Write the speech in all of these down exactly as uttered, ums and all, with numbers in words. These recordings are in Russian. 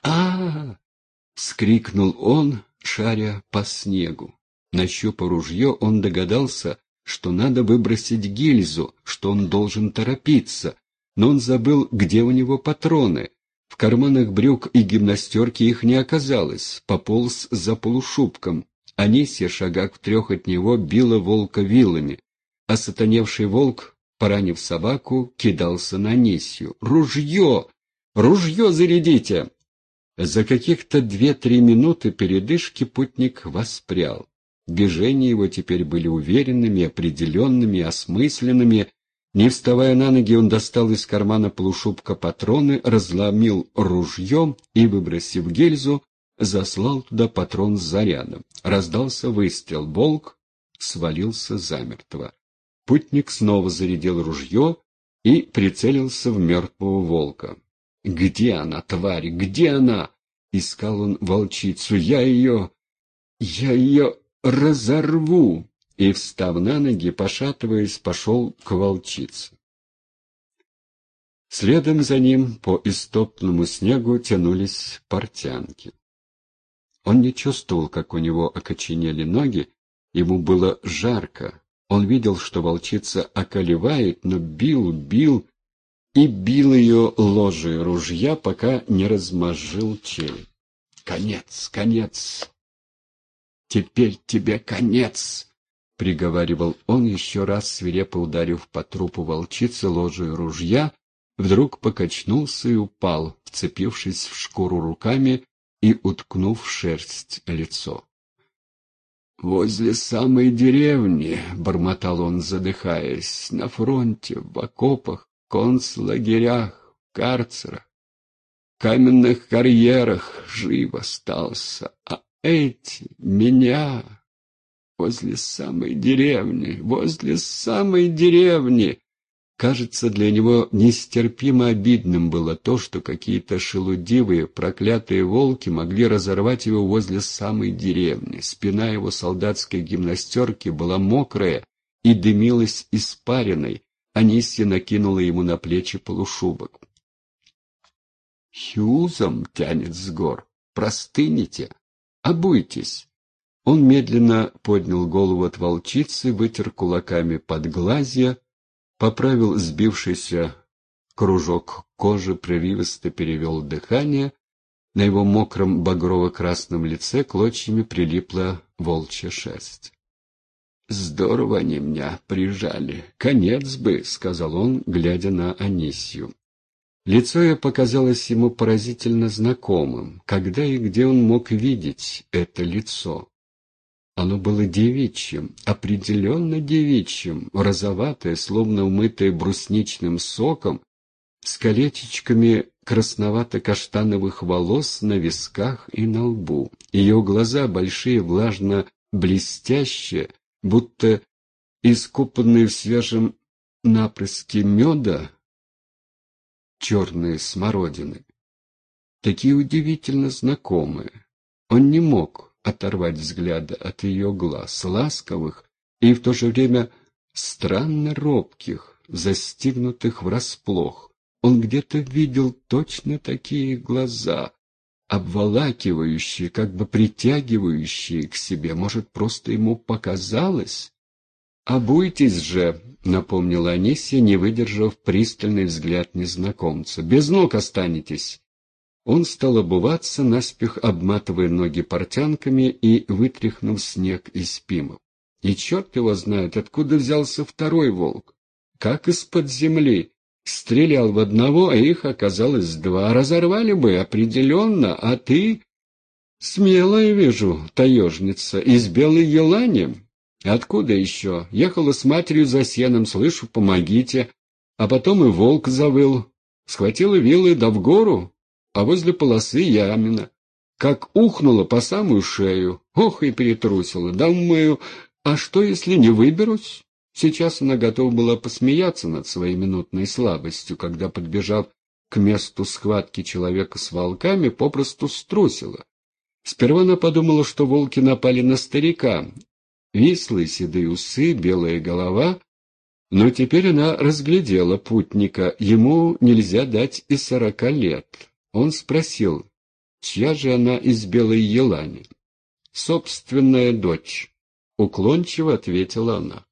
а вскрикнул он, шаря по снегу. Нащупав ружье, он догадался, что надо выбросить гильзу, что он должен торопиться, но он забыл, где у него патроны. В карманах брюк и гимнастерки их не оказалось, пополз за полушубком. Анисья, шагах в трех от него, била волка вилами, а сатаневший волк, поранив собаку, кидался на Анисью. «Ружье! Ружье зарядите!» За каких-то две-три минуты передышки путник воспрял. Движения его теперь были уверенными, определенными, осмысленными. Не вставая на ноги, он достал из кармана полушубка патроны, разломил ружье и, выбросив гильзу, заслал туда патрон с зарядом. Раздался выстрел. Волк свалился замертво. Путник снова зарядил ружье и прицелился в мертвого волка. «Где она, тварь? Где она?» — искал он волчицу. «Я ее... я ее разорву!» И, встав на ноги, пошатываясь, пошел к волчице. Следом за ним по истоптанному снегу тянулись портянки. Он не чувствовал, как у него окоченели ноги, ему было жарко. Он видел, что волчица околевает, но бил, бил и бил ее ложей ружья, пока не размозжил челюсть. «Конец, конец! Теперь тебе конец!» — приговаривал он, еще раз свирепо ударив по трупу волчицы ложей ружья, вдруг покачнулся и упал, вцепившись в шкуру руками и уткнув в шерсть лицо. «Возле самой деревни», — бормотал он, задыхаясь, — «на фронте, в окопах, концлагерях, карцерах, каменных карьерах жив остался, а эти меня возле самой деревни, возле самой деревни». Кажется, для него нестерпимо обидным было то, что какие-то шелудивые, проклятые волки могли разорвать его возле самой деревни. Спина его солдатской гимнастерки была мокрая и дымилась испариной. Анисья накинула ему на плечи полушубок. «Хьюзом тянет с гор. Простынете. Обуйтесь». Он медленно поднял голову от волчицы, вытер кулаками подглазья, поправил сбившийся кружок кожи, прерывисто перевел дыхание. На его мокром багрово-красном лице клочьями прилипла волчья шерсть. «Здорово они меня прижали. Конец бы», — сказал он, глядя на Анисью. Лицо ее показалось ему поразительно знакомым. Когда и где он мог видеть это лицо? Оно было девичьим, определенно девичьим, розоватое, словно умытое брусничным соком, с колечечками красновато-каштановых волос на висках и на лбу. Ее глаза, большие, влажно-блестящие, будто искупанные в свежем напрыске меда, черные смородины, такие удивительно знакомые. Он не мог оторвать взгляда от ее глаз, ласковых и в то же время странно робких, застигнутых врасплох. Он где-то видел точно такие глаза, обволакивающие, как бы притягивающие к себе. Может, просто ему показалось? «Обуйтесь же», — напомнила Анисья, не выдержав пристальный взгляд незнакомца. «Без ног останетесь». Он стал обуваться, наспех обматывая ноги портянками и вытряхнув снег из пимов. И черт его знает, откуда взялся второй волк. Как из-под земли. Стрелял в одного, а их оказалось два. Разорвали бы, определенно, а ты... Смелая, вижу, таежница, из Белой Елани. Откуда еще? Ехала с матерью за сеном, слышу, помогите. А потом и волк завыл. Схватила вилы да в гору. А возле полосы ямина. Как ухнула по самую шею. Ох, и перетрусила. Думаю, а что, если не выберусь? Сейчас она готова была посмеяться над своей минутной слабостью, когда, подбежав к месту схватки человека с волками, попросту струсила. Сперва она подумала, что волки напали на старика. Вислые седые усы, белая голова. Но теперь она разглядела путника. Ему нельзя дать и сорока лет. Он спросил: Чья же она из Белой Елани? Собственная дочь, уклончиво ответила она.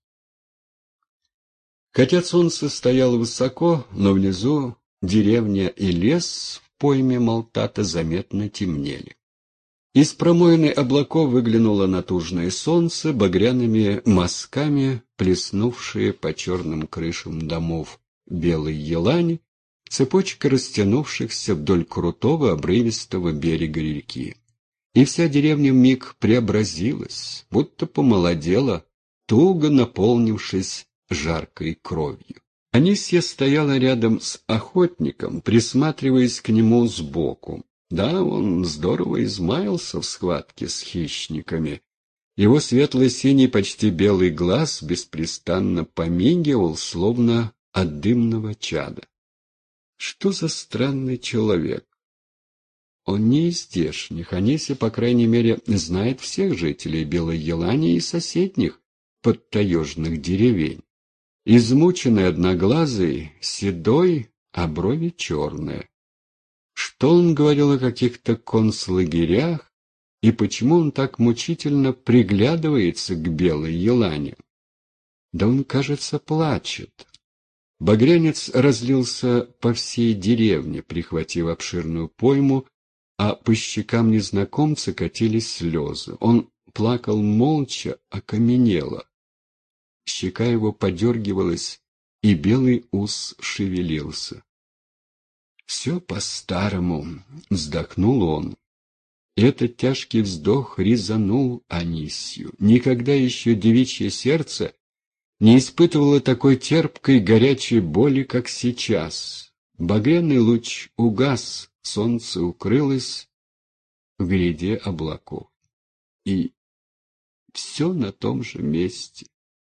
Хотя солнце стояло высоко, но внизу деревня и лес в пойме Малтата заметно темнели. Из промоины облаков выглянуло натужное солнце, багряными мазками плеснувшие по черным крышам домов Белой Елани, цепочка растянувшихся вдоль крутого обрывистого берега реки. И вся деревня вмиг преобразилась, будто помолодела, туго наполнившись жаркой кровью. Анисья стояла рядом с охотником, присматриваясь к нему сбоку. Да, он здорово измаялся в схватке с хищниками. Его светло-синий, почти белый глаз беспрестанно помигивал, словно от дымного чада. Что за странный человек? Он не из здешних. Анисья, по крайней мере, знает всех жителей Белой Елани и соседних подтаежных деревень. Измученный, одноглазый, седой, а брови черные. Что он говорил о каких-то концлагерях, и почему он так мучительно приглядывается к Белой Елане? Да он, кажется, плачет. Багрянец разлился по всей деревне, прихватив обширную пойму, а по щекам незнакомца катились слезы. Он плакал молча, окаменело. Щека его подергивалась, и белый ус шевелился. «Все по-старому», — вздохнул он. Этот тяжкий вздох резанул Анисью. Никогда еще девичье сердце не испытывало такой терпкой горячей боли, как сейчас. Багряный луч угас, солнце укрылось в гряде облаков. И все на том же месте.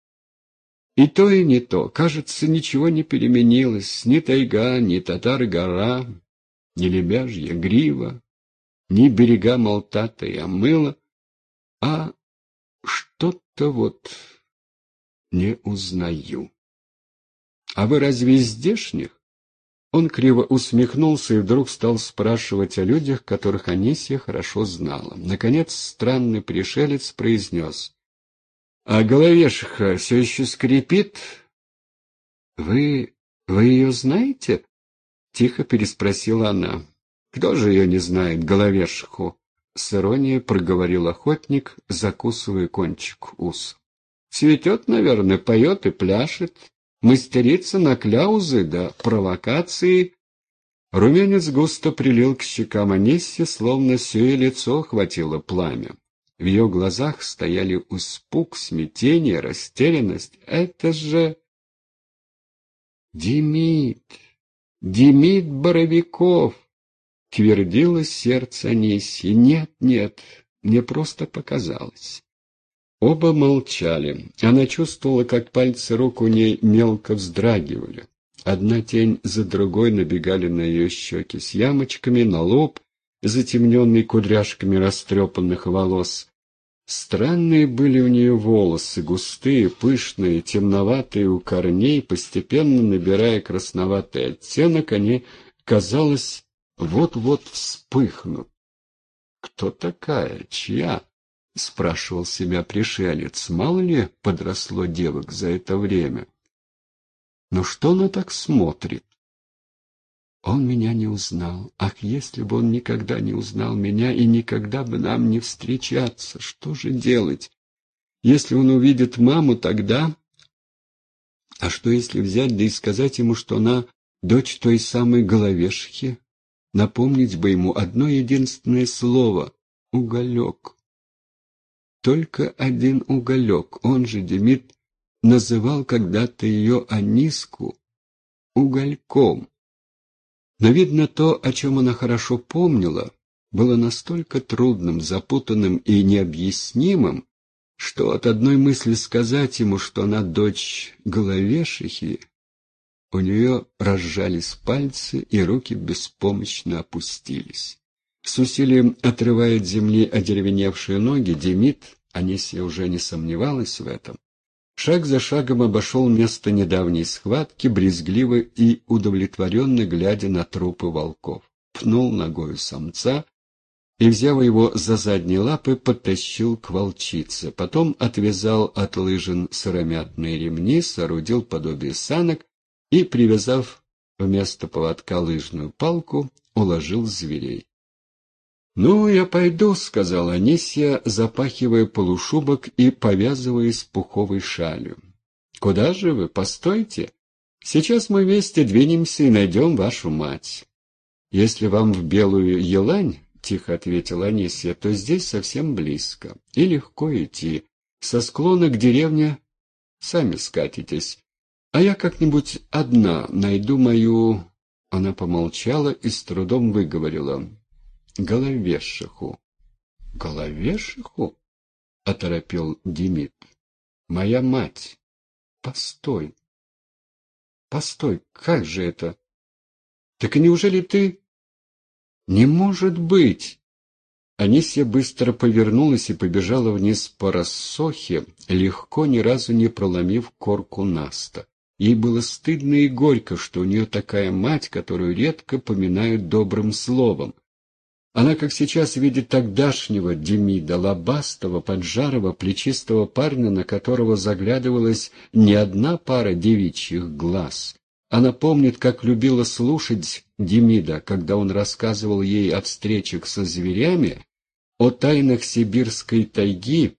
И то, и не то. Кажется, ничего не переменилось. Ни тайга, ни Татар-гора, ни Лебяжья грива, ни берега Малтата и Амыла, а что-то вот не узнаю. А вы разве из здешних? Он криво усмехнулся и вдруг стал спрашивать о людях, которых Анисья хорошо знала. Наконец странный пришелец произнес: «А головешиха все еще скрипит?» «Вы... вы ее знаете?» — тихо переспросила она. «Кто же ее не знает, головешиху?» — с иронией проговорил охотник, закусывая кончик уса. «Цветет, наверное, поет и пляшет, мастерица на кляузы да провокации». Румянец густо прилил к щекам Анисьи, словно все ее лицо охватило пламя. В ее глазах стояли испуг, смятение, растерянность. «Это же... Демид! Демид Боровиков!» — твердило сердце Анисьи. «Нет, нет, мне просто показалось». Оба молчали. Она чувствовала, как пальцы рук у ней мелко вздрагивали. Одна тень за другой набегали на ее щеки с ямочками, на лоб, затемненный кудряшками растрепанных волос. Странные были у нее волосы, густые, пышные, темноватые у корней, постепенно набирая красноватый оттенок, они, казалось, вот-вот вспыхнут. «Кто такая? Чья?» — спрашивал себя пришелец. Мало ли подросло девок за это время. «Но что она так смотрит?» Он меня не узнал. Ах, если бы он никогда не узнал меня и никогда бы нам не встречаться, что же делать? Если он увидит маму, тогда... А что, если взять да и сказать ему, что она дочь той самой головешихи? Напомнить бы ему одно единственное слово — уголек. Только один уголек. Он же, Демид, называл когда-то ее Аниску угольком. Но, видно, то, о чем она хорошо помнила, было настолько трудным, запутанным и необъяснимым, что от одной мысли сказать ему, что она дочь головешихи, у нее разжались пальцы, и руки беспомощно опустились. С усилием отрывая от земли одеревеневшие ноги, Демид, Анисья уже не сомневалась в этом, шаг за шагом обошел место недавней схватки, брезгливо и удовлетворенно глядя на трупы волков. Пнул ногою самца, и, взяв его за задние лапы, подтащил к волчице. Потом отвязал от лыжин сыромятные ремни, соорудил подобие санок и, привязав вместо поводка лыжную палку, уложил зверей. «Ну, я пойду», — сказала Анисья, запахивая полушубок и повязываясь пуховой шалью. «Куда же вы? Постойте. Сейчас мы вместе двинемся и найдем вашу мать. Если вам в Белую Елань, — тихо ответила Анисья, — то здесь совсем близко и легко идти. Со склона к деревне сами скатитесь, а я как-нибудь одна найду мою...» Она помолчала и с трудом выговорила: «Головешиху». «Головешиху?» — оторопел Демид. «Моя мать». «Постой, постой, как же это? Так неужели ты...» «Не может быть!» Анисья быстро повернулась и побежала вниз по рассохе, легко, ни разу не проломив корку наста. Ей было стыдно и горько, что у нее такая мать, которую редко поминают добрым словом. Она, как сейчас, видит тогдашнего Демида, лобастого, поджарого, плечистого парня, на которого заглядывалась не одна пара девичьих глаз. Она помнит, как любила слушать Демида, когда он рассказывал ей о встречах со зверями, о тайнах сибирской тайги,